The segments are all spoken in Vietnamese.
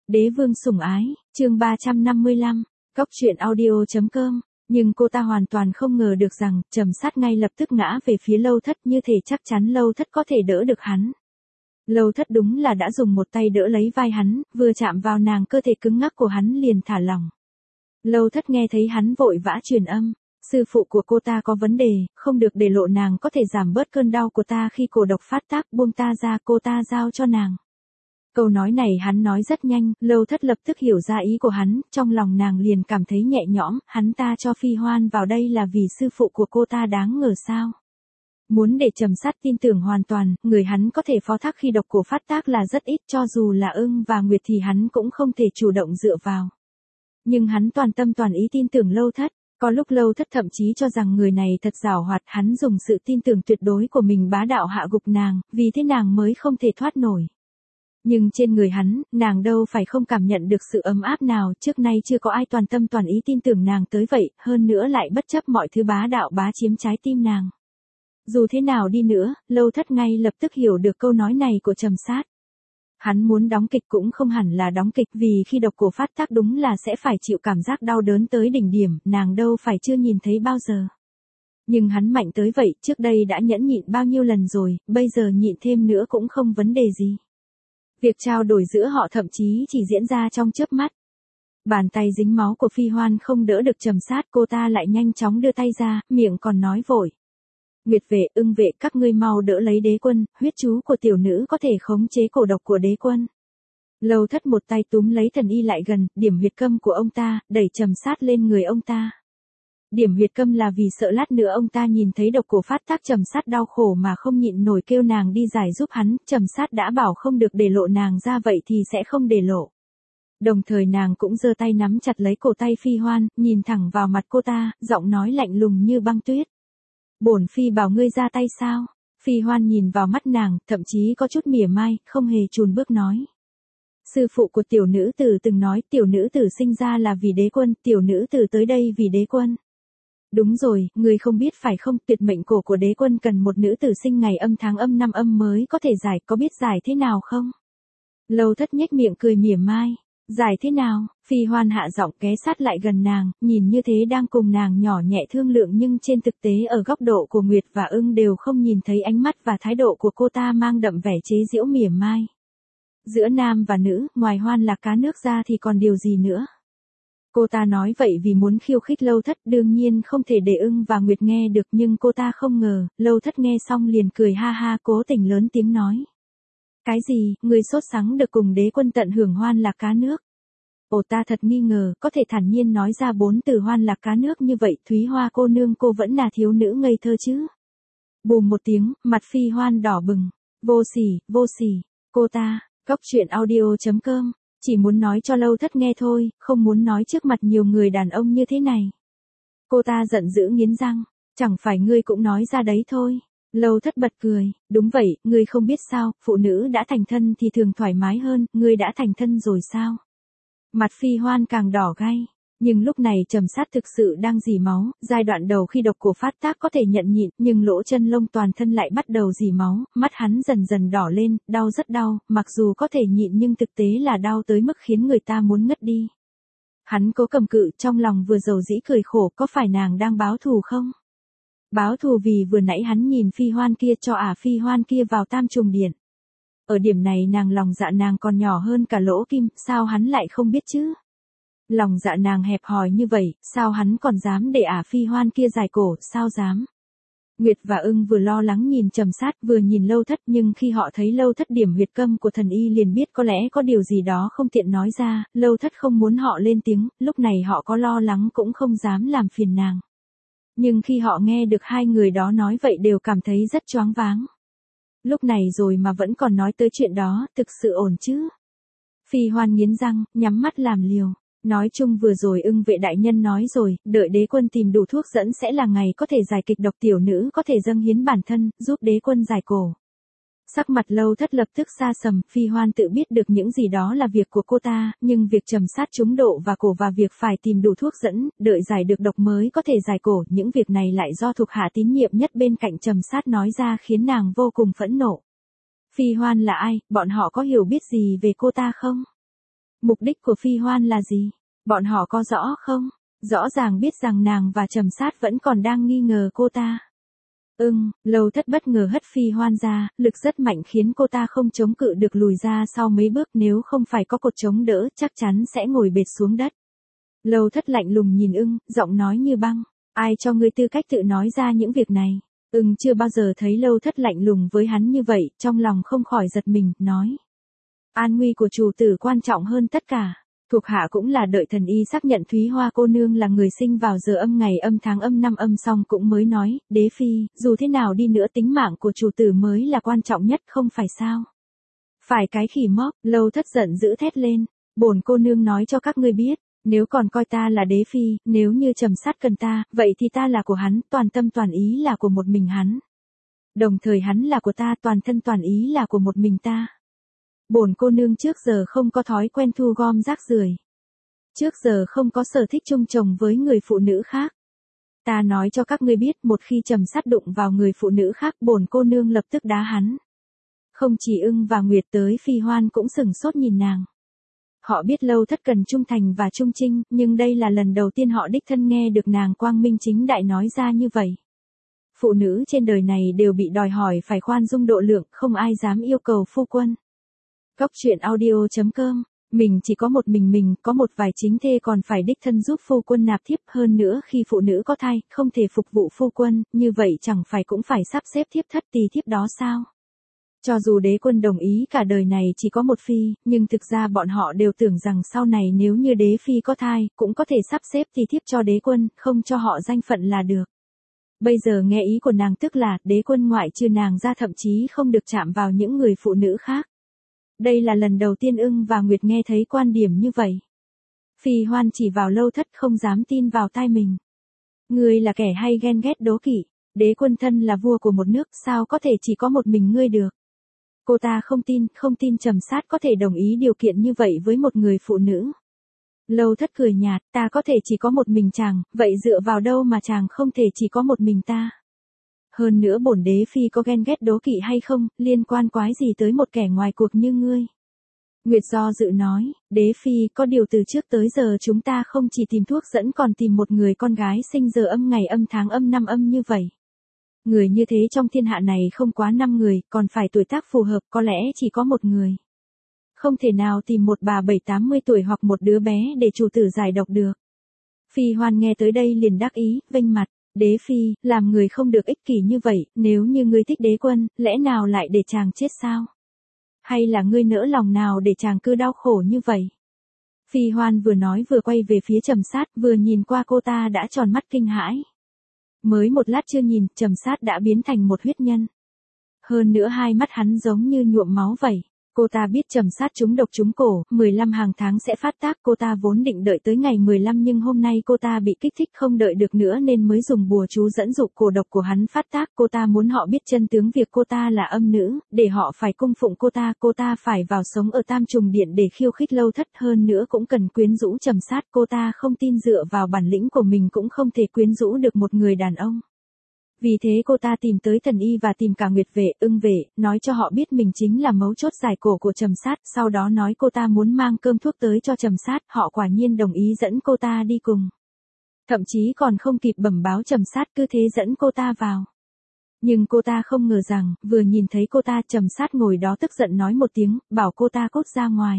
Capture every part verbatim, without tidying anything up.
Đế vương sủng ái, chương ba trăm năm mươi lăm, Cóc truyện audio chấm com. Nhưng cô ta hoàn toàn không ngờ được rằng, Trầm Sát ngay lập tức ngã về phía Lâu Thất như thể chắc chắn Lâu Thất có thể đỡ được hắn. Lâu Thất đúng là đã dùng một tay đỡ lấy vai hắn, vừa chạm vào nàng cơ thể cứng ngắc của hắn liền thả lỏng. Lâu Thất nghe thấy hắn vội vã truyền âm, sư phụ của cô ta có vấn đề, không được để lộ, nàng có thể giảm bớt cơn đau của ta khi cổ độc phát tác, buông ta ra, cô ta giao cho nàng. Câu nói này hắn nói rất nhanh, Lâu Thất lập tức hiểu ra ý của hắn, trong lòng nàng liền cảm thấy nhẹ nhõm, hắn ta cho Phi Hoan vào đây là vì sư phụ của cô ta đáng ngờ sao. Muốn để Trầm Sát tin tưởng hoàn toàn, người hắn có thể phó thác khi độc cổ phát tác là rất ít, cho dù là Ưng và Nguyệt thì hắn cũng không thể chủ động dựa vào. Nhưng hắn toàn tâm toàn ý tin tưởng Lâu Thất, có lúc Lâu Thất thậm chí cho rằng người này thật giàu hoạt, hắn dùng sự tin tưởng tuyệt đối của mình bá đạo hạ gục nàng, vì thế nàng mới không thể thoát nổi. Nhưng trên người hắn, nàng đâu phải không cảm nhận được sự ấm áp nào, trước nay chưa có ai toàn tâm toàn ý tin tưởng nàng tới vậy, hơn nữa lại bất chấp mọi thứ bá đạo bá chiếm trái tim nàng. Dù thế nào đi nữa, Lâu Thất ngay lập tức hiểu được câu nói này của Trầm Sát. Hắn muốn đóng kịch cũng không hẳn là đóng kịch, vì khi độc cổ phát tác đúng là sẽ phải chịu cảm giác đau đớn tới đỉnh điểm, nàng đâu phải chưa nhìn thấy bao giờ. Nhưng hắn mạnh tới vậy, trước đây đã nhẫn nhịn bao nhiêu lần rồi, bây giờ nhịn thêm nữa cũng không vấn đề gì. Việc trao đổi giữa họ thậm chí chỉ diễn ra trong chớp mắt. Bàn tay dính máu của Phi Hoan không đỡ được Trầm Sát, cô ta lại nhanh chóng đưa tay ra, miệng còn nói vội. Nguyệt vệ, Ưng vệ, các ngươi mau đỡ lấy đế quân, huyết chú của tiểu nữ có thể khống chế cổ độc của đế quân. Lâu Thất một tay túm lấy thần y lại gần, điểm huyệt câm của ông ta, đẩy Trầm Sát lên người ông ta. Điểm huyệt câm là vì sợ lát nữa ông ta nhìn thấy độc cổ phát tác, Trầm Sát đau khổ mà không nhịn nổi kêu nàng đi giải giúp hắn, Trầm Sát đã bảo không được để lộ nàng ra vậy thì sẽ không để lộ. Đồng thời nàng cũng giơ tay nắm chặt lấy cổ tay Phi Hoan, nhìn thẳng vào mặt cô ta, giọng nói lạnh lùng như băng tuyết. Bổn phi bảo ngươi ra tay sao? Phi Hoan nhìn vào mắt nàng, thậm chí có chút mỉa mai, không hề chùn bước nói. Sư phụ của tiểu nữ tử từng nói, tiểu nữ tử sinh ra là vì đế quân, tiểu nữ tử tới đây vì đế quân. Đúng rồi, ngươi không biết phải không, tuyệt mệnh cổ của đế quân cần một nữ tử sinh ngày âm tháng âm năm âm mới có thể giải, có biết giải thế nào không? Lâu Thất nhếch miệng cười mỉa mai. Giải thế nào? Phi Hoan hạ giọng ghé sát lại gần nàng, nhìn như thế đang cùng nàng nhỏ nhẹ thương lượng, nhưng trên thực tế ở góc độ của Nguyệt và Ưng đều không nhìn thấy ánh mắt và thái độ của cô ta mang đậm vẻ chế giễu mỉa mai. Giữa nam và nữ, ngoài Hoan Lạc Cá Nước ra thì còn điều gì nữa? Cô ta nói vậy vì muốn khiêu khích Lâu Thất, đương nhiên không thể để Ưng và Nguyệt nghe được, nhưng cô ta không ngờ, Lâu Thất nghe xong liền cười ha ha, cố tình lớn tiếng nói. Cái gì, người sốt sắng được cùng đế quân tận hưởng Hoan Lạc Cá Nước? Ồ, ta thật nghi ngờ, có thể thản nhiên nói ra bốn từ Hoan Lạc Cá Nước như vậy, Thúy Hoa cô nương cô vẫn là thiếu nữ ngây thơ chứ? Bùm một tiếng, mặt Phi Hoan đỏ bừng. Vô sỉ, vô sỉ, cô ta. Cóc truyện audio chấm com, chỉ muốn nói cho Lâu Thất nghe thôi, không muốn nói trước mặt nhiều người đàn ông như thế này. Cô ta giận dữ nghiến răng, chẳng phải ngươi cũng nói ra đấy thôi. Lâu Thất bật cười, đúng vậy, ngươi không biết sao, phụ nữ đã thành thân thì thường thoải mái hơn, ngươi đã thành thân rồi sao? Mặt Phi Hoan càng đỏ gay, nhưng lúc này Trầm Sát thực sự đang rỉ máu, giai đoạn đầu khi độc cổ phát tác có thể nhận nhịn, nhưng lỗ chân lông toàn thân lại bắt đầu rỉ máu, mắt hắn dần dần đỏ lên, đau rất đau, mặc dù có thể nhịn nhưng thực tế là đau tới mức khiến người ta muốn ngất đi. Hắn cố cầm cự, trong lòng vừa dầu dĩ cười khổ, có phải nàng đang báo thù không? Báo thù vì vừa nãy hắn nhìn Phi Hoan kia cho ả Phi Hoan kia vào Tam Trùng Điện. Ở điểm này nàng lòng dạ nàng còn nhỏ hơn cả lỗ kim, sao hắn lại không biết chứ? Lòng dạ nàng hẹp hòi như vậy, sao hắn còn dám để ả Phi Hoan kia giải cổ, sao dám? Nguyệt và Ưng vừa lo lắng nhìn Trầm Sát vừa nhìn Lâu Thất, nhưng khi họ thấy Lâu Thất điểm huyệt câm của thần y liền biết có lẽ có điều gì đó không tiện nói ra, Lâu Thất không muốn họ lên tiếng, lúc này họ có lo lắng cũng không dám làm phiền nàng. Nhưng khi họ nghe được hai người đó nói vậy đều cảm thấy rất choáng váng. Lúc này rồi mà vẫn còn nói tới chuyện đó, thực sự ổn chứ? Phi Hoan nghiến răng, nhắm mắt làm liều. Nói chung vừa rồi Ưng vệ đại nhân nói rồi, đợi đế quân tìm đủ thuốc dẫn sẽ là ngày có thể giải kịch độc, tiểu nữ có thể dâng hiến bản thân, giúp đế quân giải cổ. Sắc mặt Lâu Thất lập tức xa sầm, Phi Hoan tự biết được những gì đó là việc của cô ta, nhưng việc Trầm Sát trúng độ và cổ và việc phải tìm đủ thuốc dẫn, đợi giải được độc mới có thể giải cổ, những việc này lại do thuộc hạ tín nhiệm nhất bên cạnh Trầm Sát nói ra khiến nàng vô cùng phẫn nộ. Phi Hoan là ai, bọn họ có hiểu biết gì về cô ta không? Mục đích của Phi Hoan là gì? Bọn họ có rõ không? Rõ ràng biết rằng nàng và Trầm Sát vẫn còn đang nghi ngờ cô ta. Ưng, Lâu Thất bất ngờ hất Phi Hoan ra, lực rất mạnh khiến cô ta không chống cự được lùi ra sau mấy bước, nếu không phải có cột chống đỡ chắc chắn sẽ ngồi bệt xuống đất. Lâu Thất lạnh lùng nhìn Ưng, giọng nói như băng, ai cho ngươi tư cách tự nói ra những việc này? Ưng chưa bao giờ thấy Lâu Thất lạnh lùng với hắn như vậy, trong lòng không khỏi giật mình, nói. An nguy của chủ tử quan trọng hơn tất cả. Thuộc hạ cũng là đợi thần y xác nhận Thúy Hoa cô nương là người sinh vào giờ âm ngày âm tháng âm năm âm xong cũng mới nói, đế phi, dù thế nào đi nữa tính mạng của chủ tử mới là quan trọng nhất không phải sao? Phải cái khỉ móc, Lâu Thất giận dữ thét lên, bổn cô nương nói cho các ngươi biết, nếu còn coi ta là đế phi, nếu như Trầm Sát cần ta, vậy thì ta là của hắn, toàn tâm toàn ý là của một mình hắn. Đồng thời hắn là của ta, toàn thân toàn ý là của một mình ta. Bổn cô nương trước giờ không có thói quen thu gom rác rưởi. Trước giờ không có sở thích chung chồng với người phụ nữ khác. Ta nói cho các ngươi biết, một khi Trầm Sát đụng vào người phụ nữ khác, bổn cô nương lập tức đá hắn. Không chỉ Ưng và Nguyệt tới Phi Hoan cũng sừng sốt nhìn nàng. Họ biết Lâu Thất cần trung thành và trung trinh, nhưng đây là lần đầu tiên họ đích thân nghe được nàng quang minh chính đại nói ra như vậy. Phụ nữ trên đời này đều bị đòi hỏi phải khoan dung độ lượng, không ai dám yêu cầu phu quân. Cốc truyện audio chấm com, mình chỉ có một mình mình, có một vài chính thê còn phải đích thân giúp phu quân nạp thiếp, hơn nữa khi phụ nữ có thai, không thể phục vụ phu quân, như vậy chẳng phải cũng phải sắp xếp thiếp thất tỳ thiếp đó sao? Cho dù đế quân đồng ý cả đời này chỉ có một phi, nhưng thực ra bọn họ đều tưởng rằng sau này nếu như đế phi có thai, cũng có thể sắp xếp tỳ thiếp cho đế quân, không cho họ danh phận là được. Bây giờ nghe ý của nàng tức là, đế quân ngoại trừ nàng ra thậm chí không được chạm vào những người phụ nữ khác. Đây là lần đầu tiên Ưng và Nguyệt nghe thấy quan điểm như vậy. Phi Hoan chỉ vào Lâu Thất không dám tin vào tai mình. Ngươi là kẻ hay ghen ghét đố kỵ, đế quân thân là vua của một nước, sao có thể chỉ có một mình ngươi được? Cô ta không tin, không tin Trầm Sát có thể đồng ý điều kiện như vậy với một người phụ nữ. Lâu Thất cười nhạt, ta có thể chỉ có một mình chàng, vậy dựa vào đâu mà chàng không thể chỉ có một mình ta? Hơn nữa bổn đế phi có ghen ghét đố kỵ hay không, liên quan quái gì tới một kẻ ngoài cuộc như ngươi? Nguyệt do dự nói, đế phi, có điều từ trước tới giờ chúng ta không chỉ tìm thuốc dẫn còn tìm một người con gái sinh giờ âm ngày âm tháng âm năm âm như vậy. Người như thế trong thiên hạ này không quá năm người, còn phải tuổi tác phù hợp, có lẽ chỉ có một người. Không thể nào tìm một bà bảy tám mươi tuổi hoặc một đứa bé để chủ tử giải độc được. Phi Hoan nghe tới đây liền đắc ý, vênh mặt, đế phi, làm người không được ích kỷ như vậy, nếu như ngươi thích đế quân, lẽ nào lại để chàng chết sao? Hay là ngươi nỡ lòng nào để chàng cứ đau khổ như vậy? Phi Hoan vừa nói vừa quay về phía Trầm Sát, vừa nhìn qua cô ta đã tròn mắt kinh hãi. Mới một lát chưa nhìn, Trầm Sát đã biến thành một huyết nhân. Hơn nữa hai mắt hắn giống như nhuộm máu vậy. Cô ta biết Trầm Sát trúng độc trúng cổ, mười lăm hàng tháng sẽ phát tác, cô ta vốn định đợi tới ngày mười lăm nhưng hôm nay cô ta bị kích thích không đợi được nữa nên mới dùng bùa chú dẫn dụ cổ độc của hắn phát tác. Cô ta muốn họ biết chân tướng việc cô ta là âm nữ, để họ phải cung phụng cô ta, cô ta phải vào sống ở Tam Trùng Điện để khiêu khích Lâu Thất, hơn nữa cũng cần quyến rũ Trầm Sát. Cô ta không tin dựa vào bản lĩnh của mình cũng không thể quyến rũ được một người đàn ông. Vì thế cô ta tìm tới thần y và tìm cả Nguyệt Vệ, Ưng Vệ, nói cho họ biết mình chính là mấu chốt giải cổ của Trầm Sát, sau đó nói cô ta muốn mang cơm thuốc tới cho Trầm Sát, họ quả nhiên đồng ý dẫn cô ta đi cùng. Thậm chí còn không kịp bẩm báo Trầm Sát cứ thế dẫn cô ta vào. Nhưng cô ta không ngờ rằng, vừa nhìn thấy cô ta Trầm Sát ngồi đó tức giận nói một tiếng, bảo cô ta cút ra ngoài.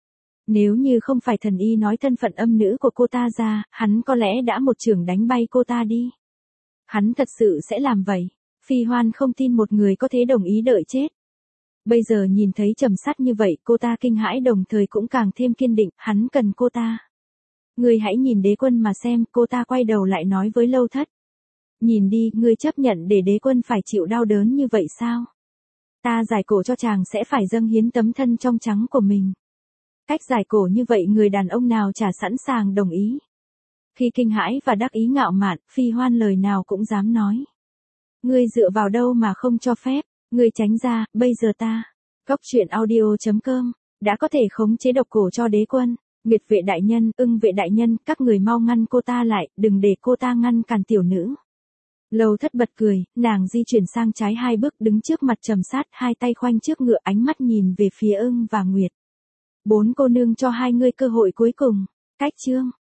Nếu như không phải thần y nói thân phận âm nữ của cô ta ra, hắn có lẽ đã một chưởng đánh bay cô ta đi. Hắn thật sự sẽ làm vậy. Phi Hoan không tin một người có thể đồng ý đợi chết. Bây giờ nhìn thấy Trầm Sát như vậy, cô ta kinh hãi đồng thời cũng càng thêm kiên định, hắn cần cô ta. Ngươi hãy nhìn đế quân mà xem, cô ta quay đầu lại nói với Lâu Thất. Nhìn đi, ngươi chấp nhận để đế quân phải chịu đau đớn như vậy sao? Ta giải cổ cho chàng sẽ phải dâng hiến tấm thân trong trắng của mình. Cách giải cổ như vậy người đàn ông nào chả sẵn sàng đồng ý. Khi kinh hãi và đắc ý ngạo mạn, Phi Hoan lời nào cũng dám nói. Ngươi dựa vào đâu mà không cho phép, ngươi tránh ra, bây giờ ta. Cốc truyện audio chấm com, đã có thể khống chế độc cổ cho đế quân. Nguyệt Vệ đại nhân, Ưng Vệ đại nhân, các người mau ngăn cô ta lại, đừng để cô ta ngăn cản tiểu nữ. Lâu Thất bật cười, nàng di chuyển sang trái hai bước đứng trước mặt Trầm Sát, hai tay khoanh trước ngựa, ánh mắt nhìn về phía Ưng và Nguyệt. Bốn cô nương cho hai ngươi cơ hội cuối cùng. Cách chương.